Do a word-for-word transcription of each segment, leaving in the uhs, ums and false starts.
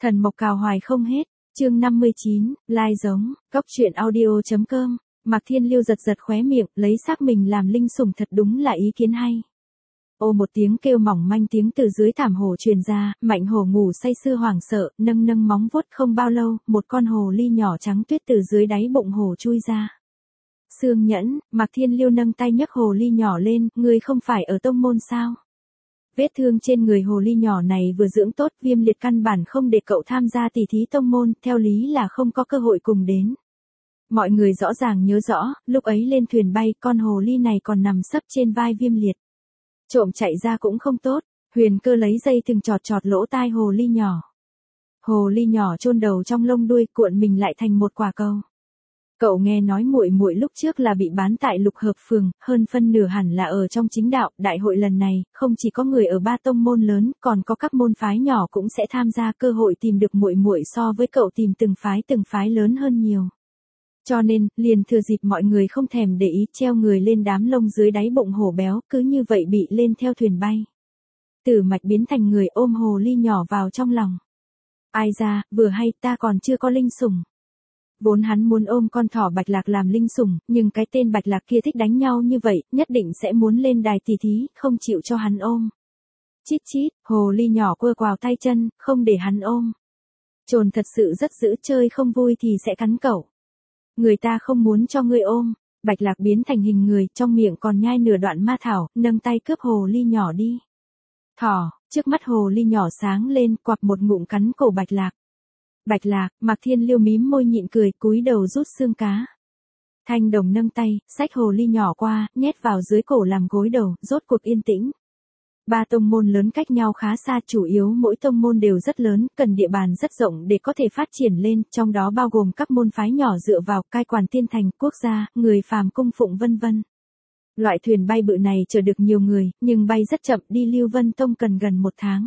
Thần mộc cào hoài không hết, chương năm mươi chín, lai giống, góc truyện audio.com, Mạc Thiên Liêu giật giật khóe miệng, lấy xác mình làm linh sủng thật đúng là ý kiến hay. Ô một tiếng kêu mỏng manh tiếng từ dưới thảm hồ truyền ra, Mạnh Hổ ngủ say sưa hoảng sợ, nâng nâng móng vuốt không bao lâu, một con hồ ly nhỏ trắng tuyết từ dưới đáy bụng hồ chui ra. Sương Nhẫn, Mạc Thiên Liêu nâng tay nhấc hồ ly nhỏ lên, ngươi không phải ở tông môn sao? Vết thương trên người hồ ly nhỏ này vừa dưỡng tốt, viêm liệt căn bản không để cậu tham gia tỷ thí tông môn, theo lý là không có cơ hội cùng đến. Mọi người rõ ràng nhớ rõ, lúc ấy lên thuyền bay, con hồ ly này còn nằm sấp trên vai viêm liệt. Trộm chạy ra cũng không tốt, Huyền Cơ lấy dây thừng chọt chọt lỗ tai hồ ly nhỏ. Hồ ly nhỏ chôn đầu trong lông đuôi, cuộn mình lại thành một quả cầu. Cậu nghe nói muội muội lúc trước là bị bán tại Lục Hợp phường, hơn phân nửa hẳn là ở trong chính đạo, đại hội lần này, không chỉ có người ở ba tông môn lớn, còn có các môn phái nhỏ cũng sẽ tham gia, cơ hội tìm được muội muội so với cậu tìm từng phái từng phái lớn hơn nhiều. Cho nên, liền thừa dịp mọi người không thèm để ý, treo người lên đám lông dưới đáy bụng hổ béo, cứ như vậy bị lên theo thuyền bay. Tử Mạch biến thành người ôm hồ ly nhỏ vào trong lòng. Ai ra, vừa hay ta còn chưa có linh sủng. Vốn hắn muốn ôm con thỏ Bạch Lạc làm linh sủng, nhưng cái tên Bạch Lạc kia thích đánh nhau như vậy, nhất định sẽ muốn lên đài tỷ thí, không chịu cho hắn ôm. Chít chít, hồ ly nhỏ quơ quào tay chân, không để hắn ôm. Trồn thật sự rất dữ, chơi không vui thì sẽ cắn cậu. Người ta không muốn cho ngươi ôm. Bạch Lạc biến thành hình người, trong miệng còn nhai nửa đoạn ma thảo, nâng tay cướp hồ ly nhỏ đi. Thỏ, trước mắt hồ ly nhỏ sáng lên, quặp một ngụm cắn cổ Bạch Lạc. Bạch Lạc, Mạc Thiên Liêu mím môi nhịn cười, cúi đầu rút xương cá. Thanh Đồng nâng tay, xách hồ ly nhỏ qua, nhét vào dưới cổ làm gối đầu, rốt cuộc yên tĩnh. Ba tông môn lớn cách nhau khá xa, chủ yếu mỗi tông môn đều rất lớn, cần địa bàn rất rộng để có thể phát triển lên, trong đó bao gồm các môn phái nhỏ dựa vào cai quản tiên thành, quốc gia, người phàm cung phụng vân vân. Loại thuyền bay bự này chở được nhiều người, nhưng bay rất chậm, đi Lưu Vân Tông cần gần một tháng.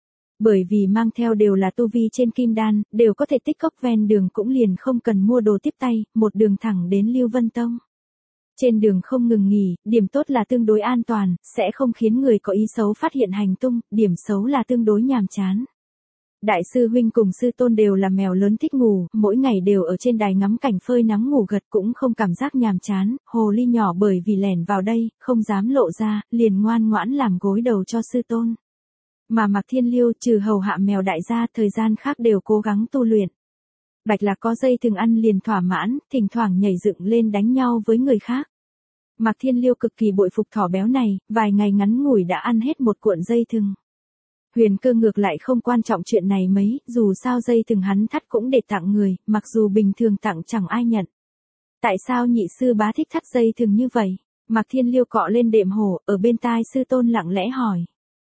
Bởi vì mang theo đều là tu vi trên kim đan, đều có thể tích cốc ven đường, cũng liền không cần mua đồ tiếp tay, một đường thẳng đến Lưu Vân Tông. Trên đường không ngừng nghỉ, điểm tốt là tương đối an toàn, sẽ không khiến người có ý xấu phát hiện hành tung, điểm xấu là tương đối nhàm chán. Đại sư huynh cùng sư tôn đều là mèo lớn thích ngủ, mỗi ngày đều ở trên đài ngắm cảnh phơi nắng ngủ gật, cũng không cảm giác nhàm chán. Hồ ly nhỏ bởi vì lẻn vào đây, không dám lộ ra, liền ngoan ngoãn làm gối đầu cho sư tôn. Mà Mạc Thiên Liêu trừ hầu hạ mèo đại gia, thời gian khác đều cố gắng tu luyện. Bạch Lạc có dây thừng ăn liền thỏa mãn, thỉnh thoảng nhảy dựng lên đánh nhau với người khác. Mạc Thiên Liêu cực kỳ bội phục thỏ béo này, vài ngày ngắn ngủi đã ăn hết một cuộn dây thừng. Huyền Cơ ngược lại không quan trọng chuyện này mấy, dù sao dây thừng hắn thắt cũng để tặng người, mặc dù bình thường tặng chẳng ai nhận. Tại sao nhị sư bá thích thắt dây thừng như vậy? Mạc Thiên Liêu cọ lên đệm hổ, ở bên tai sư tôn lặng lẽ hỏi.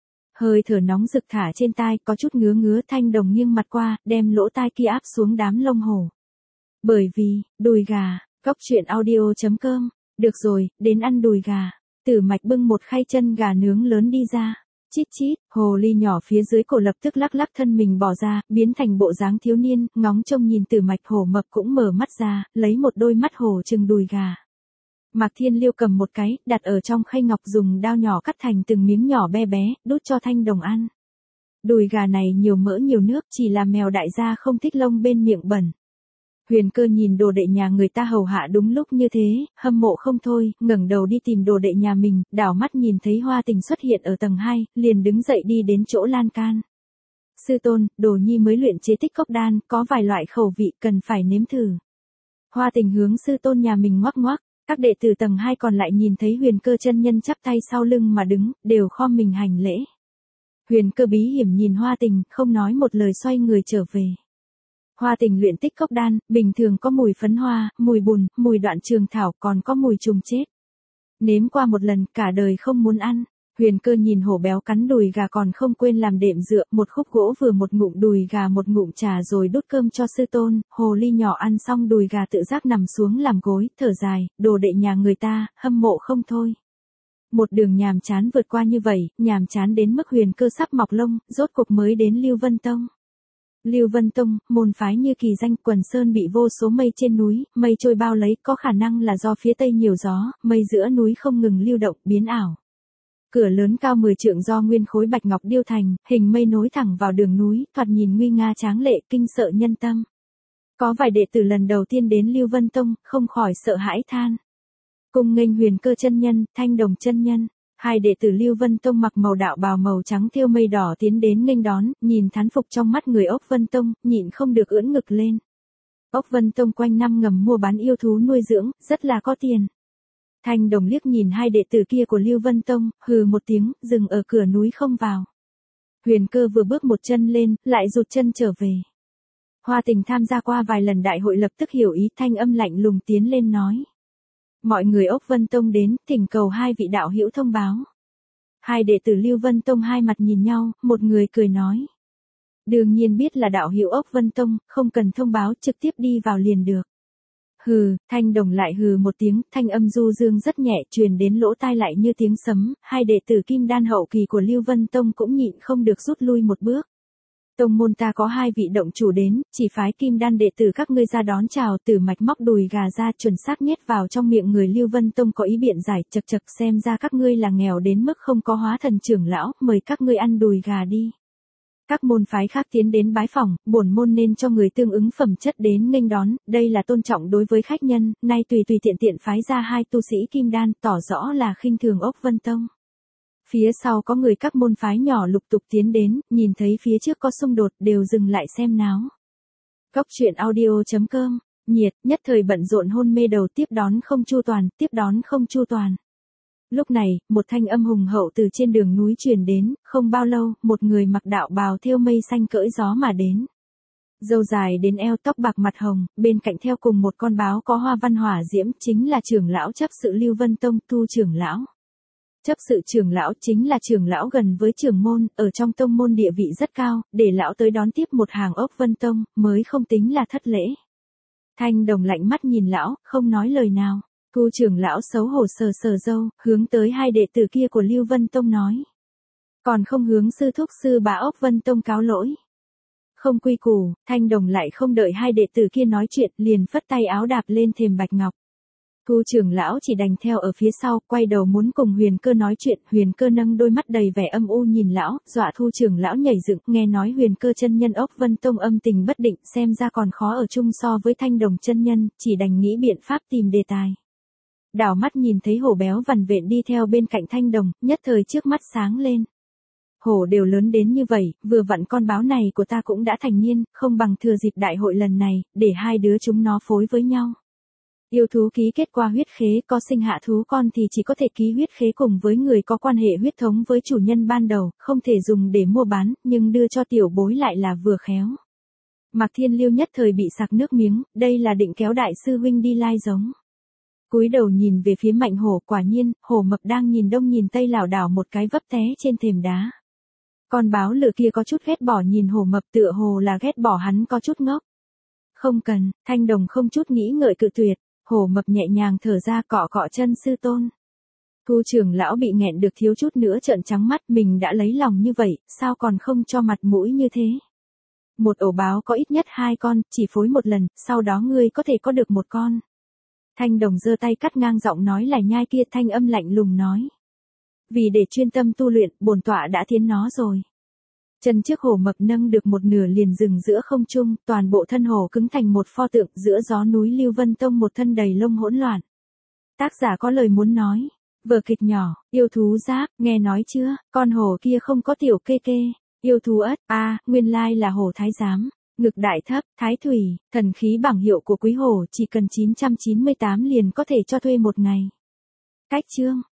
Hơi thở nóng rực thả trên tai, có chút ngứa ngứa. Thanh Đồng nghiêng mặt qua, đem lỗ tai kia áp xuống đám lông hổ. Bởi vì, đùi gà, góc truyện audio.com, được rồi, đến ăn đùi gà. Tử Mạch bưng một khay chân gà nướng lớn đi ra. Chít chít, hồ ly nhỏ phía dưới cổ lập tức lắc lắc thân mình bỏ ra, biến thành bộ dáng thiếu niên, ngóng trông nhìn Tử Mạch. Hổ mập cũng mở mắt ra, lấy một đôi mắt hổ trừng đùi gà. Mạc Thiên Liêu cầm một cái, đặt ở trong khay ngọc, dùng dao nhỏ cắt thành từng miếng nhỏ bé bé, đút cho Thanh Đồng ăn. Đùi gà này nhiều mỡ nhiều nước, chỉ là mèo đại gia không thích lông bên miệng bẩn. Huyền Cơ nhìn đồ đệ nhà người ta hầu hạ đúng lúc như thế, hâm mộ không thôi, ngẩng đầu đi tìm đồ đệ nhà mình, đảo mắt nhìn thấy Hoa Tình xuất hiện ở tầng hai, liền đứng dậy đi đến chỗ lan can. Sư tôn, đồ nhi mới luyện chế tích cốc đan, có vài loại khẩu vị cần phải nếm thử. Hoa Tình hướng sư tôn nhà mình ngoắc ngoắc. Các đệ tử tầng hai còn lại nhìn thấy Huyền Cơ chân nhân chắp tay sau lưng mà đứng, đều khom mình hành lễ. Huyền Cơ bí hiểm nhìn Hoa Tình, không nói một lời xoay người trở về. Hoa Tình luyện tích cốc đan, bình thường có mùi phấn hoa, mùi bùn, mùi đoạn trường thảo, còn có mùi trùng chết. Nếm qua một lần, cả đời không muốn ăn. Huyền Cơ nhìn hổ béo cắn đùi gà còn không quên làm đệm dựa, một khúc gỗ vừa một ngụm đùi gà một ngụm trà rồi đút cơm cho sư tôn. Hồ ly nhỏ ăn xong đùi gà tự giác nằm xuống làm gối, thở dài, đồ đệ nhà người ta, hâm mộ không thôi. Một đường nhàm chán vượt qua như vậy, nhàm chán đến mức Huyền Cơ sắp mọc lông, rốt cuộc mới đến Lưu Vân Tông. Lưu Vân Tông, môn phái như kỳ danh, quần sơn bị vô số mây trên núi, mây trôi bao lấy, có khả năng là do phía tây nhiều gió, mây giữa núi không ngừng lưu động, biến ảo. Cửa lớn cao mười trượng do nguyên khối bạch ngọc điêu thành, hình mây nối thẳng vào đường núi, thoạt nhìn nguy nga tráng lệ, kinh sợ nhân tâm. Có vài đệ tử lần đầu tiên đến Lưu Vân Tông, không khỏi sợ hãi than. Cung nghênh Huyền Cơ chân nhân, Thanh Đồng chân nhân. Hai đệ tử Lưu Vân Tông mặc màu đạo bào màu trắng thêu mây đỏ tiến đến nghênh đón, nhìn thán phục trong mắt người Ốc Vân Tông, nhịn không được ưỡn ngực lên. Ốc Vân Tông quanh năm ngầm mua bán yêu thú nuôi dưỡng, rất là có tiền. Thanh Đồng liếc nhìn hai đệ tử kia của Lưu Vân Tông, hừ một tiếng, dừng ở cửa núi không vào. Huyền Cơ vừa bước một chân lên, lại rụt chân trở về. Hoa Tình tham gia qua vài lần đại hội lập tức hiểu ý, thanh âm lạnh lùng tiến lên nói. Mọi người Ốc Vân Tông đến, thỉnh cầu hai vị đạo hữu thông báo. Hai đệ tử Lưu Vân Tông hai mặt nhìn nhau, một người cười nói. Đương nhiên biết là đạo hữu Ốc Vân Tông, không cần thông báo, trực tiếp đi vào liền được. Hừ, Thanh Đồng lại hừ một tiếng, thanh âm du dương rất nhẹ truyền đến lỗ tai lại như tiếng sấm, hai đệ tử Kim Đan hậu kỳ của Lưu Vân Tông cũng nhịn không được rút lui một bước. Tông môn ta có hai vị động chủ đến, chỉ phái Kim Đan đệ tử các ngươi ra đón chào, Tử Mạch móc đùi gà ra chuẩn xác nhét vào trong miệng người Lưu Vân Tông có ý biện giải, chật chật xem ra các ngươi là nghèo đến mức không có hóa thần trưởng lão, mời các ngươi ăn đùi gà đi. Các môn phái khác tiến đến bái phỏng, bổn môn nên cho người tương ứng phẩm chất đến nghênh đón, đây là tôn trọng đối với khách nhân, nay tùy tùy tiện tiện phái ra hai tu sĩ Kim Đan, tỏ rõ là khinh thường Ốc Vân Tông. Phía sau có người các môn phái nhỏ lục tục tiến đến, nhìn thấy phía trước có xung đột đều dừng lại xem náo. Góc truyện audio chấm com, nhiệt, nhất thời bận rộn hôn mê đầu tiếp đón không chu toàn, tiếp đón không chu toàn. Lúc này, một thanh âm hùng hậu từ trên đường núi truyền đến, không bao lâu, một người mặc đạo bào thêu mây xanh cưỡi gió mà đến. Râu dài đến eo, tóc bạc mặt hồng, bên cạnh theo cùng một con báo có hoa văn hỏa diễm, chính là trưởng lão chấp sự Lưu Vân Tông, Tu trưởng lão. Chấp sự trưởng lão chính là trưởng lão gần với trưởng môn, ở trong tông môn địa vị rất cao, để lão tới đón tiếp một hàng Ốc Vân Tông, mới không tính là thất lễ. Thanh Đồng lạnh mắt nhìn lão, không nói lời nào. Tu trưởng lão xấu hổ sờ sờ râu, hướng tới hai đệ tử kia của Lưu Vân Tông nói. Còn không hướng sư thúc sư bá Ốc Vân Tông cáo lỗi. Không quy củ, Thanh Đồng lại không đợi hai đệ tử kia nói chuyện, liền phất tay áo đạp lên thềm bạch ngọc. Tu trưởng lão chỉ đành theo ở phía sau, quay đầu muốn cùng Huyền Cơ nói chuyện, Huyền Cơ nâng đôi mắt đầy vẻ âm u nhìn lão, dọa Thu trưởng lão nhảy dựng, nghe nói Huyền Cơ chân nhân Ốc Vân Tông âm tình bất định, xem ra còn khó ở chung so với Thanh Đồng chân nhân, chỉ đành nghĩ biện pháp tìm đề tài. Đảo mắt nhìn thấy hổ béo vằn vện đi theo bên cạnh Thanh Đồng, nhất thời trước mắt sáng lên. Hổ đều lớn đến như vậy, vừa vặn con báo này của ta cũng đã thành niên, không bằng thừa dịp đại hội lần này, để hai đứa chúng nó phối với nhau. Yêu thú ký kết qua huyết khế, có sinh hạ thú con thì chỉ có thể ký huyết khế cùng với người có quan hệ huyết thống với chủ nhân ban đầu, không thể dùng để mua bán, nhưng đưa cho tiểu bối lại là vừa khéo. Mạc Thiên Liêu nhất thời bị sặc nước miếng, đây là định kéo đại sư huynh đi lai giống. Cúi đầu nhìn về phía Mạnh Hổ, quả nhiên, Hổ Mập đang nhìn đông nhìn tây lảo đảo một cái vấp té trên thềm đá. Con báo lửa kia có chút ghét bỏ nhìn Hổ Mập, tựa hồ là ghét bỏ hắn có chút ngốc. Không cần, Thanh Đồng không chút nghĩ ngợi cự tuyệt. Hổ Mập nhẹ nhàng thở ra cọ cọ chân sư tôn. Tu trưởng lão bị nghẹn được thiếu chút nữa trợn trắng mắt, mình đã lấy lòng như vậy, sao còn không cho mặt mũi như thế. Một ổ báo có ít nhất hai con, chỉ phối một lần, sau đó ngươi có thể có được một con. Thanh Đồng giơ tay cắt ngang giọng nói lại nhai kia, thanh âm lạnh lùng nói. Vì để chuyên tâm tu luyện, bổn tọa đã tiến nó rồi. Chân trước Hổ Mập nâng được một nửa liền dừng giữa không trung, toàn bộ thân hổ cứng thành một pho tượng, giữa gió núi Lưu Vân Tông một thân đầy lông hỗn loạn. Tác giả có lời muốn nói, vở kịch nhỏ, yêu thú giáp, nghe nói chưa, con hổ kia không có tiểu kê kê, yêu thú ất, a, à, nguyên lai là hổ thái giám, ngực đại thấp, thái thủy, thần khí bảng hiệu của quý hổ, chỉ cần chín trăm chín mươi tám liền có thể cho thuê một ngày. Cách chương